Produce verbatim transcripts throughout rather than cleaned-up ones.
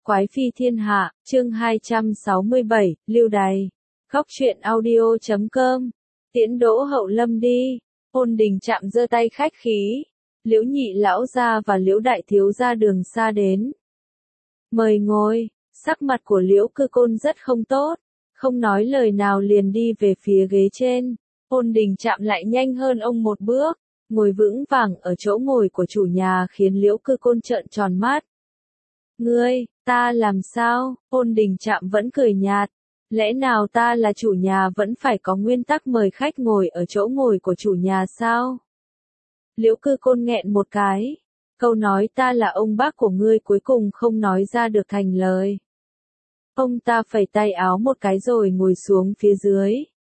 Quái phi thiên hạ, chương hai trăm sáu mươi bảy, lưu đày. Khóc chuyện audio chấm com. Tiễn Đỗ Hậu Lâm đi. Ôn Đình Trạm giơ tay khách khí. Liễu nhị lão gia và Liễu đại thiếu gia đường xa đến. Mời ngồi. Sắc mặt của Liễu Cư Côn rất không tốt, không nói lời nào liền đi về phía ghế trên. Ôn Đình Trạm lại nhanh hơn ông một bước, ngồi vững vàng ở chỗ ngồi của chủ nhà khiến Liễu Cư Côn trợn tròn mắt. Ngươi, ta làm sao? Ôn Đình Trạm vẫn cười nhạt. Lẽ nào ta là chủ nhà vẫn phải có nguyên tắc mời khách ngồi ở chỗ ngồi của chủ nhà sao? Liễu Cư Côn nghẹn một cái. Câu nói ta là ông bác của ngươi cuối cùng không nói ra được thành lời. Ông ta phẩy tay áo một cái rồi ngồi xuống phía dưới.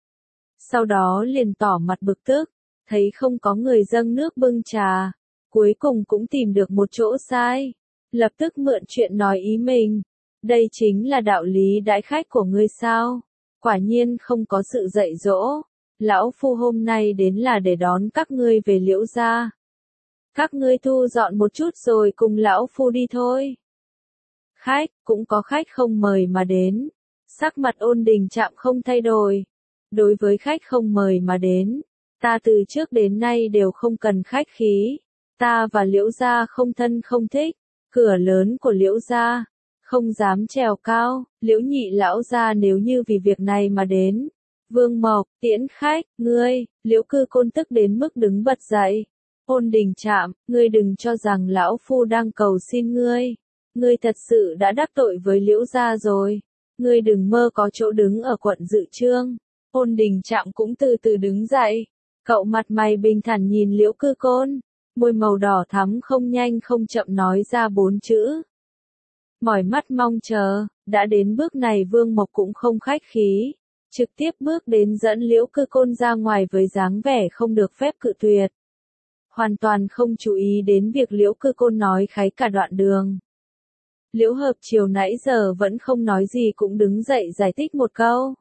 Sau đó liền tỏ mặt bực tức, thấy không có người dâng nước bưng trà, cuối cùng cũng tìm được một chỗ sai. Lập tức mượn chuyện nói ý mình. Đây chính là đạo lý đãi khách của ngươi sao? Quả nhiên không có sự dạy dỗ. Lão phu hôm nay đến là để đón các ngươi về Liễu gia. Các ngươi thu dọn một chút rồi cùng lão phu đi thôi. Khách, cũng có khách không mời mà đến. Sắc mặt Ôn Đình Trạm không thay đổi. Đối với khách không mời mà đến, ta từ trước đến nay đều không cần khách khí. Ta và Liễu gia không thân không thích. Cửa lớn của Liễu gia, không dám trèo cao. Liễu nhị lão gia nếu như vì việc này mà đến. Vương Mộc, tiễn khách, ngươi. Liễu Cư Côn tức đến mức đứng bật dậy. Ôn Đình Trạm, ngươi đừng cho rằng lão phu đang cầu xin ngươi. Ngươi thật sự đã đắc tội với Liễu gia rồi. Ngươi đừng mơ có chỗ đứng ở quận Dự Chương. Ôn Đình Trạm cũng từ từ đứng dậy. Cậu mặt mày bình thản nhìn Liễu Cư Côn. Môi màu đỏ thắm không nhanh không chậm nói ra bốn chữ. Mỏi mắt mong chờ. Đã đến bước này Vương Mộc cũng không khách khí. Trực tiếp bước đến dẫn Liễu Cư Côn ra ngoài với dáng vẻ không được phép cự tuyệt. Hoàn toàn không chú ý đến việc Liễu Cư Côn nói khái cả đoạn đường. Liễu Hợp chiều nãy giờ vẫn không nói gì cũng đứng dậy giải thích một câu.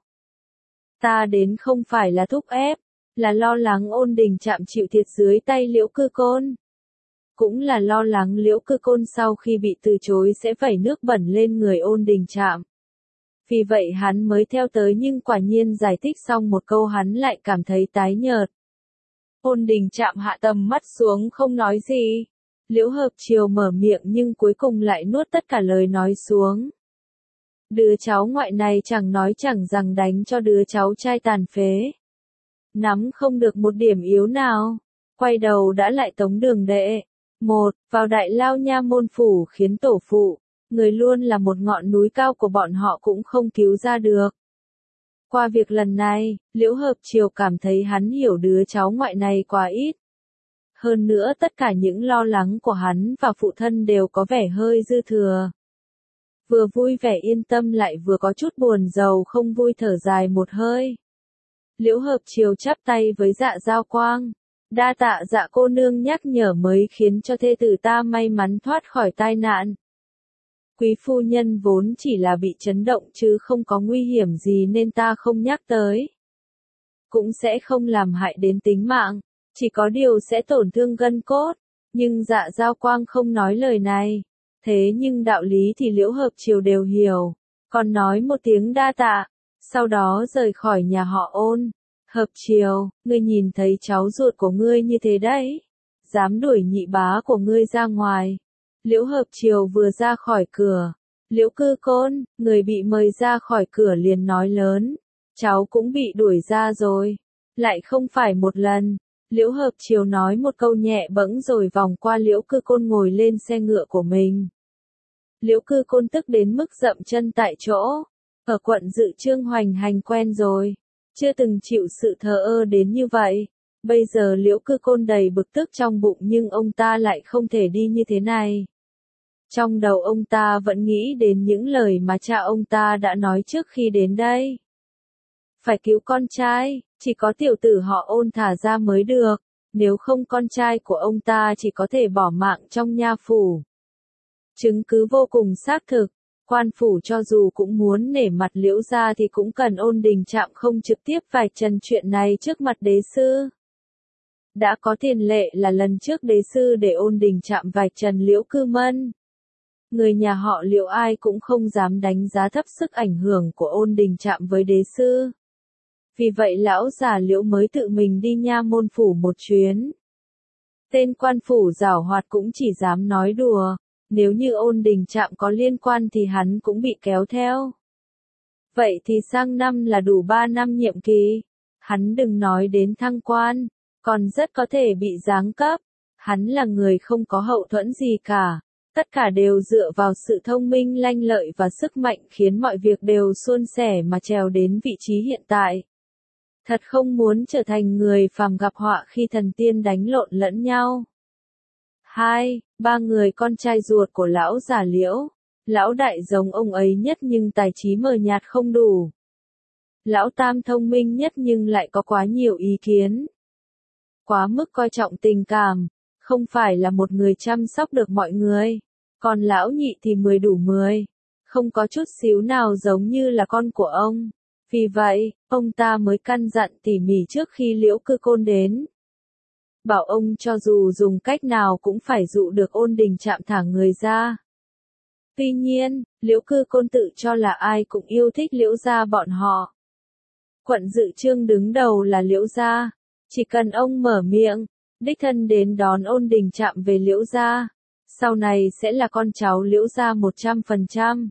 Ta đến không phải là thúc ép, là lo lắng Ôn Đình Trạm chịu thiệt dưới tay Liễu Cư Côn. Cũng là lo lắng Liễu Cư Côn sau khi bị từ chối sẽ vẩy nước bẩn lên người Ôn Đình Trạm. Vì vậy hắn mới theo tới nhưng quả nhiên giải thích xong một câu hắn lại cảm thấy tái nhợt. Ôn Đình Trạm hạ tầm mắt xuống không nói gì. Liễu Hợp chiều mở miệng nhưng cuối cùng lại nuốt tất cả lời nói xuống. Đứa cháu ngoại này chẳng nói chẳng rằng đánh cho đứa cháu trai tàn phế. Nắm không được một điểm yếu nào. Quay đầu đã lại tống đường đệ. Một, vào Đại Lao Nha môn phủ khiến tổ phụ, người luôn là một ngọn núi cao của bọn họ cũng không cứu ra được. Qua việc lần này, Liễu Hợp chiều cảm thấy hắn hiểu đứa cháu ngoại này quá ít. Hơn nữa tất cả những lo lắng của hắn và phụ thân đều có vẻ hơi dư thừa. Vừa vui vẻ yên tâm lại vừa có chút buồn rầu không vui thở dài một hơi. Liễu Hợp chiều chắp tay với Dạ Giao Quang. Đa tạ Dạ cô nương nhắc nhở mới khiến cho thê tử ta may mắn thoát khỏi tai nạn. Quý phu nhân vốn chỉ là bị chấn động chứ không có nguy hiểm gì nên ta không nhắc tới. Cũng sẽ không làm hại đến tính mạng, chỉ có điều sẽ tổn thương gân cốt. Nhưng Dạ Giao Quang không nói lời này. Thế nhưng đạo lý thì Liễu Hợp chiều đều hiểu. Còn nói một tiếng đa tạ. Sau đó rời khỏi nhà họ Ôn. Hợp chiều, ngươi nhìn thấy cháu ruột của ngươi như thế đấy. Dám đuổi nhị bá của ngươi ra ngoài. Liễu Hợp chiều vừa ra khỏi cửa. Liễu Cư Côn, người bị mời ra khỏi cửa liền nói lớn. Cháu cũng bị đuổi ra rồi. Lại không phải một lần. Liễu Hợp chiều nói một câu nhẹ bẫng rồi vòng qua Liễu Cư Côn ngồi lên xe ngựa của mình. Liễu Cư Côn tức đến mức dậm chân tại chỗ. Ở quận Dự Chương hoành hành quen rồi. Chưa từng chịu sự thờ ơ đến như vậy. Bây giờ Liễu Cư Côn đầy bực tức trong bụng nhưng ông ta lại không thể đi như thế này. Trong đầu ông ta vẫn nghĩ đến những lời mà cha ông ta đã nói trước khi đến đây. Phải cứu con trai, chỉ có tiểu tử họ Ôn thả ra mới được, nếu không con trai của ông ta chỉ có thể bỏ mạng trong nha phủ. Chứng cứ vô cùng xác thực, quan phủ cho dù cũng muốn nể mặt Liễu gia thì cũng cần Ôn Đình Trạm không trực tiếp vạch trần chuyện này trước mặt đế sư. Đã có tiền lệ là lần trước đế sư để Ôn Đình Trạm vạch trần Liễu Cư Mân. Người nhà họ Liễu ai cũng không dám đánh giá thấp sức ảnh hưởng của Ôn Đình Trạm với đế sư. Vì vậy lão già Liễu mới tự mình đi nha môn phủ một chuyến. Tên quan phủ giảo hoạt cũng chỉ dám nói đùa, nếu như Ôn Đình Trạm có liên quan thì hắn cũng bị kéo theo. Vậy thì sang năm là đủ ba năm nhiệm kỳ, hắn đừng nói đến thăng quan, còn rất có thể bị giáng cấp. Hắn là người không có hậu thuẫn gì cả, tất cả đều dựa vào sự thông minh lanh lợi và sức mạnh khiến mọi việc đều suôn sẻ mà trèo đến vị trí hiện tại. Thật không muốn trở thành người phàm gặp họa khi thần tiên đánh lộn lẫn nhau. Hai, ba người con trai ruột của lão già Liễu. Lão đại giống ông ấy nhất nhưng tài trí mờ nhạt không đủ. Lão tam thông minh nhất nhưng lại có quá nhiều ý kiến. Quá mức coi trọng tình cảm, không phải là một người chăm sóc được mọi người. Còn lão nhị thì mười đủ mười, không có chút xíu nào giống như là con của ông. Vì vậy, ông ta mới căn dặn tỉ mỉ trước khi Liễu Cư Côn đến. Bảo ông cho dù dùng cách nào cũng phải dụ được Ôn Đình Trạm thả người ra. Tuy nhiên, Liễu Cư Côn tự cho là ai cũng yêu thích Liễu gia bọn họ. Quận Dự Trương đứng đầu là Liễu gia, chỉ cần ông mở miệng, đích thân đến đón Ôn Đình Trạm về Liễu gia, sau này sẽ là con cháu Liễu gia một trăm phần trăm.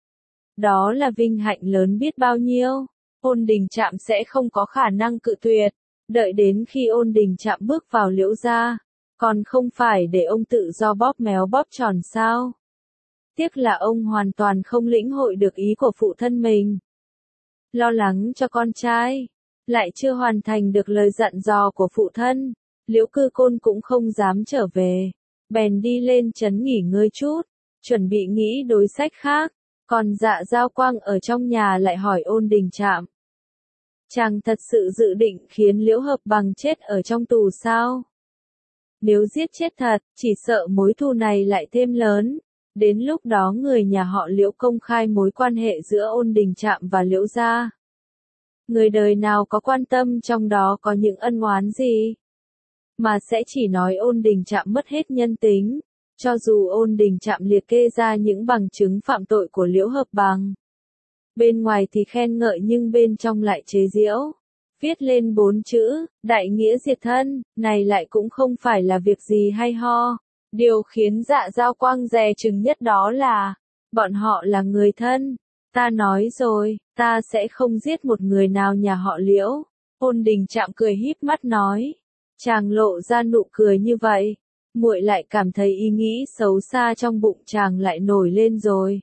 Đó là vinh hạnh lớn biết bao nhiêu, Ôn Đình Trạm sẽ không có khả năng cự tuyệt, đợi đến khi Ôn Đình Trạm bước vào Liễu gia, còn không phải để ông tự do bóp méo bóp tròn sao. Tiếc là ông hoàn toàn không lĩnh hội được ý của phụ thân mình. Lo lắng cho con trai, lại chưa hoàn thành được lời dặn dò của phụ thân, Liễu Cư Côn cũng không dám trở về, bèn đi lên trấn nghỉ ngơi chút, chuẩn bị nghĩ đối sách khác, còn Dạ Giao Quang ở trong nhà lại hỏi Ôn Đình Trạm. Chàng thật sự dự định khiến Liễu Hợp Bằng chết ở trong tù sao? Nếu giết chết thật, chỉ sợ mối thù này lại thêm lớn. Đến lúc đó người nhà họ Liễu công khai mối quan hệ giữa Ôn Đình Trạm và Liễu gia. Người đời nào có quan tâm trong đó có những ân oán gì? Mà sẽ chỉ nói Ôn Đình Trạm mất hết nhân tính, cho dù Ôn Đình Trạm liệt kê ra những bằng chứng phạm tội của Liễu Hợp Bằng. Bên ngoài thì khen ngợi nhưng bên trong lại chế giễu. Viết lên bốn chữ, đại nghĩa diệt thân, này lại cũng không phải là việc gì hay ho. Điều khiến Dạ Giao Quang dè chừng nhất đó là, bọn họ là người thân. Ta nói rồi, ta sẽ không giết một người nào nhà họ Liễu. Ôn Đình Trạm cười híp mắt nói. Chàng lộ ra nụ cười như vậy, muội lại cảm thấy ý nghĩ xấu xa trong bụng chàng lại nổi lên rồi.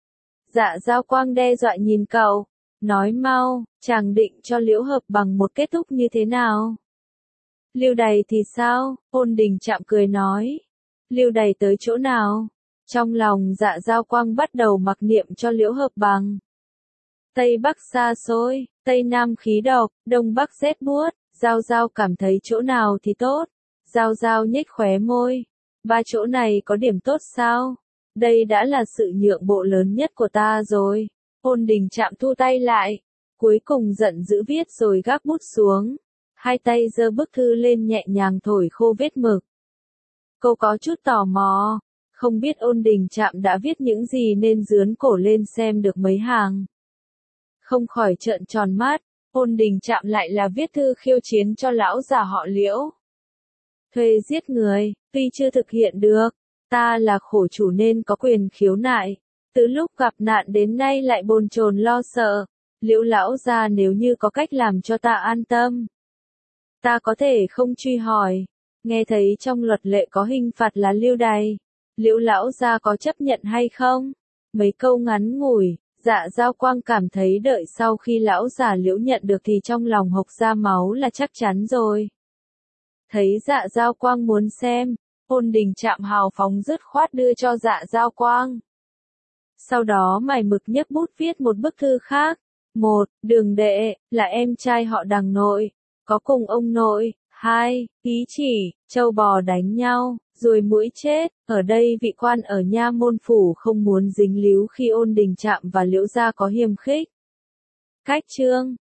Dạ Giao Quang đe dọa nhìn cậu, nói mau, chàng định cho Liễu Hợp Bằng một kết thúc như thế nào? Lưu đày thì sao? Ôn Đình Trạm cười nói. Lưu đày tới chỗ nào? Trong lòng Dạ Giao Quang bắt đầu mặc niệm cho Liễu Hợp Bằng. Tây Bắc xa xôi, Tây Nam khí độc, Đông Bắc rét buốt, Giao Giao cảm thấy chỗ nào thì tốt. Giao Giao nhếch khóe môi. Ba chỗ này có điểm tốt sao? Đây đã là sự nhượng bộ lớn nhất của ta rồi. Ôn Đình Trạm thu tay lại, cuối cùng giận dữ viết rồi gác bút xuống. Hai tay giơ bức thư lên nhẹ nhàng thổi khô vết mực. Cô có chút tò mò, không biết Ôn Đình Trạm đã viết những gì nên dướn cổ lên xem được mấy hàng. Không khỏi trợn tròn mắt, Ôn Đình Trạm lại là viết thư khiêu chiến cho lão già họ Liễu. Thuê giết người, tuy chưa thực hiện được, ta là khổ chủ nên có quyền khiếu nại. Từ lúc gặp nạn đến nay lại bồn chồn lo sợ, Liễu lão gia nếu như có cách làm cho ta an tâm, ta có thể không truy hỏi. Nghe thấy trong luật lệ có hình phạt là lưu đày, Liễu lão gia có chấp nhận hay không? Mấy câu ngắn ngủi, Dạ Giao Quang cảm thấy đợi sau khi lão già Liễu nhận được thì trong lòng hộc ra máu là chắc chắn rồi. Thấy Dạ Giao Quang muốn xem, Ôn Đình Trạm hào phóng dứt khoát đưa cho Dạ Giao Quang. Sau đó mài mực nhấc bút viết một bức thư khác. Một, Đường đệ, là em trai họ Đằng nội, có cùng ông nội. Hai, Ý chỉ, trâu bò đánh nhau, rồi mũi chết. Ở đây vị quan ở nha môn phủ không muốn dính líu khi Ôn Đình Trạm và Liễu gia có hiềm khích. Cách chương